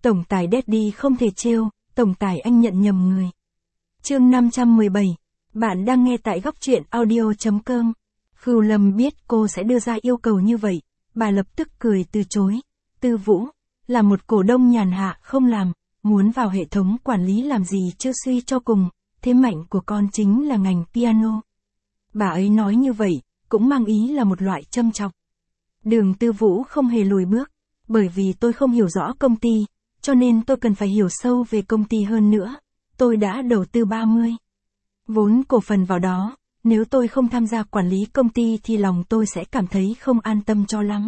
Tổng tài Daddy không thể trêu, tổng tài anh nhận nhầm người. Chương 517. Bạn đang nghe tại góc truyện audio.com. Khưu Lâm biết cô sẽ đưa ra yêu cầu như vậy, bà lập tức cười từ chối. Tư Vũ, là một cổ đông nhàn hạ không làm, muốn vào hệ thống quản lý làm gì chứ suy cho cùng, thế mạnh của con chính là ngành piano. Bà ấy nói như vậy, cũng mang ý là một loại châm chọc. Đường Tư Vũ không hề lùi bước, bởi vì tôi không hiểu rõ công ty, cho nên tôi cần phải hiểu sâu về công ty hơn nữa. Tôi đã đầu tư 30 vốn cổ phần vào đó, nếu tôi không tham gia quản lý công ty thì lòng tôi sẽ cảm thấy không an tâm cho lắm.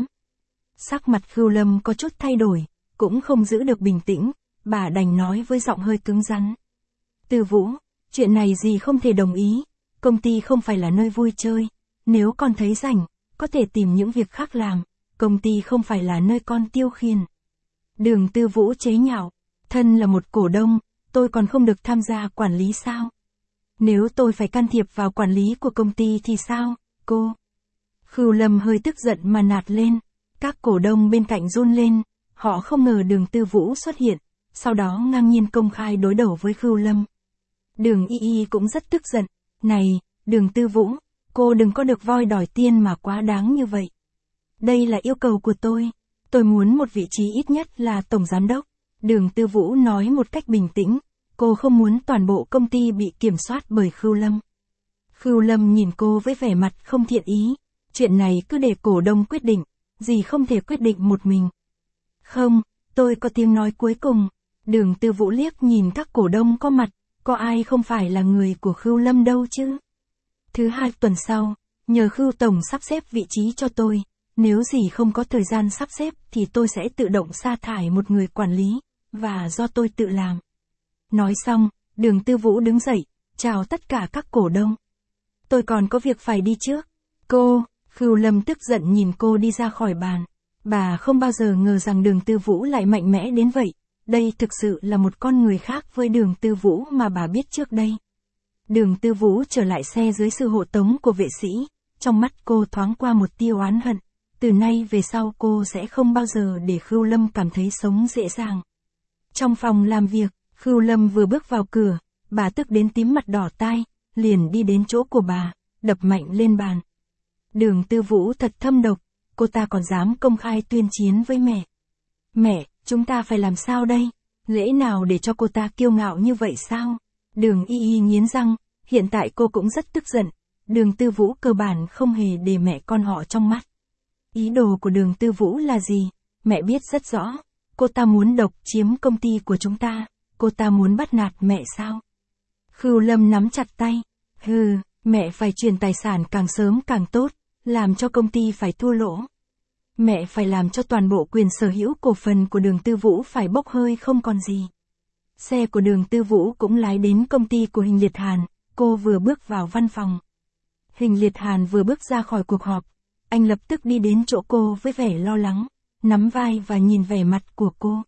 Sắc mặt Khưu Lâm có chút thay đổi, cũng không giữ được bình tĩnh, bà đành nói với giọng hơi cứng rắn. Tư Vũ, chuyện này gì không thể đồng ý, công ty không phải là nơi vui chơi, nếu con thấy rảnh, có thể tìm những việc khác làm, công ty không phải là nơi con tiêu khiển. Đường Tư Vũ chế nhạo, thân là một cổ đông, tôi còn không được tham gia quản lý sao? Nếu tôi phải can thiệp vào quản lý của công ty thì sao, cô? Khưu Lâm hơi tức giận mà nạt lên, các cổ đông bên cạnh run lên, họ không ngờ Đường Tư Vũ xuất hiện, sau đó ngang nhiên công khai đối đầu với Khưu Lâm. Đường Y cũng rất tức giận, này, Đường Tư Vũ, cô đừng có được voi đòi tiên mà quá đáng như vậy. Đây là yêu cầu của tôi muốn một vị trí ít nhất là tổng giám đốc. Đường Tư Vũ nói một cách bình tĩnh, cô không muốn toàn bộ công ty bị kiểm soát bởi Khưu Lâm. Khưu Lâm nhìn cô với vẻ mặt không thiện ý, chuyện này cứ để cổ đông quyết định, gì không thể quyết định một mình. Không, tôi có tiếng nói cuối cùng. Đường Tư Vũ liếc nhìn các cổ đông có mặt, có ai không phải là người của Khưu Lâm đâu chứ. Thứ 2 tuần sau, nhờ Khưu Tổng sắp xếp vị trí cho tôi, nếu gì không có thời gian sắp xếp thì tôi sẽ tự động sa thải một người quản lý, và do tôi tự làm. Nói xong, Đường Tư Vũ đứng dậy, chào tất cả các cổ đông. Tôi còn có việc phải đi trước. Cô, Khưu Lâm tức giận nhìn cô đi ra khỏi bàn. Bà không bao giờ ngờ rằng Đường Tư Vũ lại mạnh mẽ đến vậy. Đây thực sự là một con người khác với Đường Tư Vũ mà bà biết trước đây. Đường Tư Vũ trở lại xe dưới sự hộ tống của vệ sĩ, trong mắt cô thoáng qua một tia oán hận. Từ nay về sau cô sẽ không bao giờ để Khưu Lâm cảm thấy sống dễ dàng. Trong phòng làm việc, Khưu Lâm vừa bước vào cửa, bà tức đến tím mặt đỏ tai, liền đi đến chỗ của bà, đập mạnh lên bàn. Đường Tư Vũ thật thâm độc, cô ta còn dám công khai tuyên chiến với mẹ. Mẹ, chúng ta phải làm sao đây? Lẽ nào để cho cô ta kiêu ngạo như vậy sao? Đường Y nghiến răng, hiện tại cô cũng rất tức giận. Đường Tư Vũ cơ bản không hề để mẹ con họ trong mắt. Ý đồ của Đường Tư Vũ là gì? Mẹ biết rất rõ. Cô ta muốn độc chiếm công ty của chúng ta. Cô ta muốn bắt nạt mẹ sao? Khưu Lâm nắm chặt tay. Hừ, mẹ phải chuyển tài sản càng sớm càng tốt, làm cho công ty phải thua lỗ. Mẹ phải làm cho toàn bộ quyền sở hữu cổ phần của Đường Tư Vũ phải bốc hơi không còn gì. Xe của Đường Tư Vũ cũng lái đến công ty của Hình Liệt Hàn, cô vừa bước vào văn phòng. Hình Liệt Hàn vừa bước ra khỏi cuộc họp, anh lập tức đi đến chỗ cô với vẻ lo lắng, nắm vai và nhìn vẻ mặt của cô.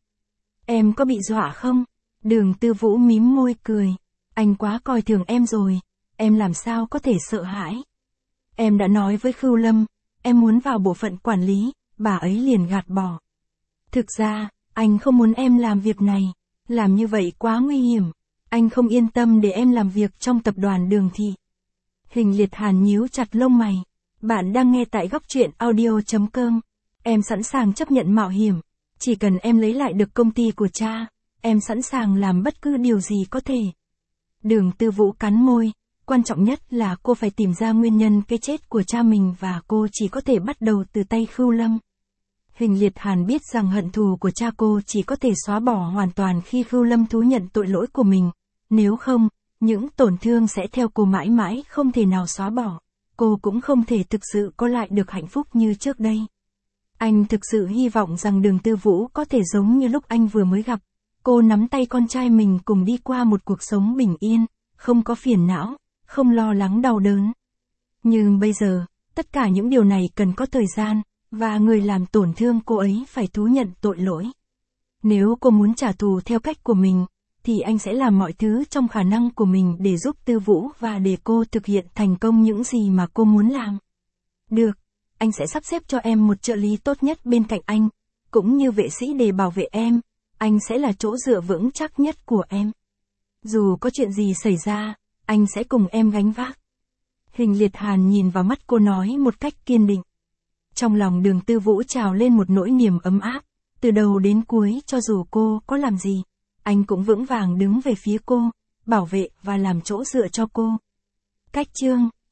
Em có bị dọa không? Đường Tư Vũ mím môi cười. Anh quá coi thường em rồi, em làm sao có thể sợ hãi? Em đã nói với Khưu Lâm, em muốn vào bộ phận quản lý, bà ấy liền gạt bỏ. Thực ra, anh không muốn em làm việc này, làm như vậy quá nguy hiểm, anh không yên tâm để em làm việc trong tập đoàn Đường Thị. Hình Liệt Hàn nhíu chặt lông mày. Bạn đang nghe tại góc truyện audio.com. Em sẵn sàng chấp nhận mạo hiểm, chỉ cần em lấy lại được công ty của cha, em sẵn sàng làm bất cứ điều gì có thể. Đường Tư Vũ cắn môi, quan trọng nhất là cô phải tìm ra nguyên nhân cái chết của cha mình và cô chỉ có thể bắt đầu từ tay Khưu Lâm. Hình Liệt Hàn biết rằng hận thù của cha cô chỉ có thể xóa bỏ hoàn toàn khi Khưu Lâm thú nhận tội lỗi của mình, nếu không, những tổn thương sẽ theo cô mãi mãi không thể nào xóa bỏ, cô cũng không thể thực sự có lại được hạnh phúc như trước đây. Anh thực sự hy vọng rằng Đường Tư Vũ có thể giống như lúc anh vừa mới gặp, cô nắm tay con trai mình cùng đi qua một cuộc sống bình yên, không có phiền não, không lo lắng đau đớn. Nhưng bây giờ, tất cả những điều này cần có thời gian, và người làm tổn thương cô ấy phải thú nhận tội lỗi. Nếu cô muốn trả thù theo cách của mình, thì anh sẽ làm mọi thứ trong khả năng của mình để giúp Tư Vũ và để cô thực hiện thành công những gì mà cô muốn làm. Được, anh sẽ sắp xếp cho em một trợ lý tốt nhất bên cạnh anh, cũng như vệ sĩ để bảo vệ em. anh sẽ là chỗ dựa vững chắc nhất của em. Dù có chuyện gì xảy ra, anh sẽ cùng em gánh vác. Hình Liệt Hàn nhìn vào mắt cô nói một cách kiên định. Trong lòng Đường Tư Vũ trào lên một nỗi niềm ấm áp, từ đầu đến cuối cho dù cô có làm gì, anh cũng vững vàng đứng về phía cô, bảo vệ và làm chỗ dựa cho cô. Cách chương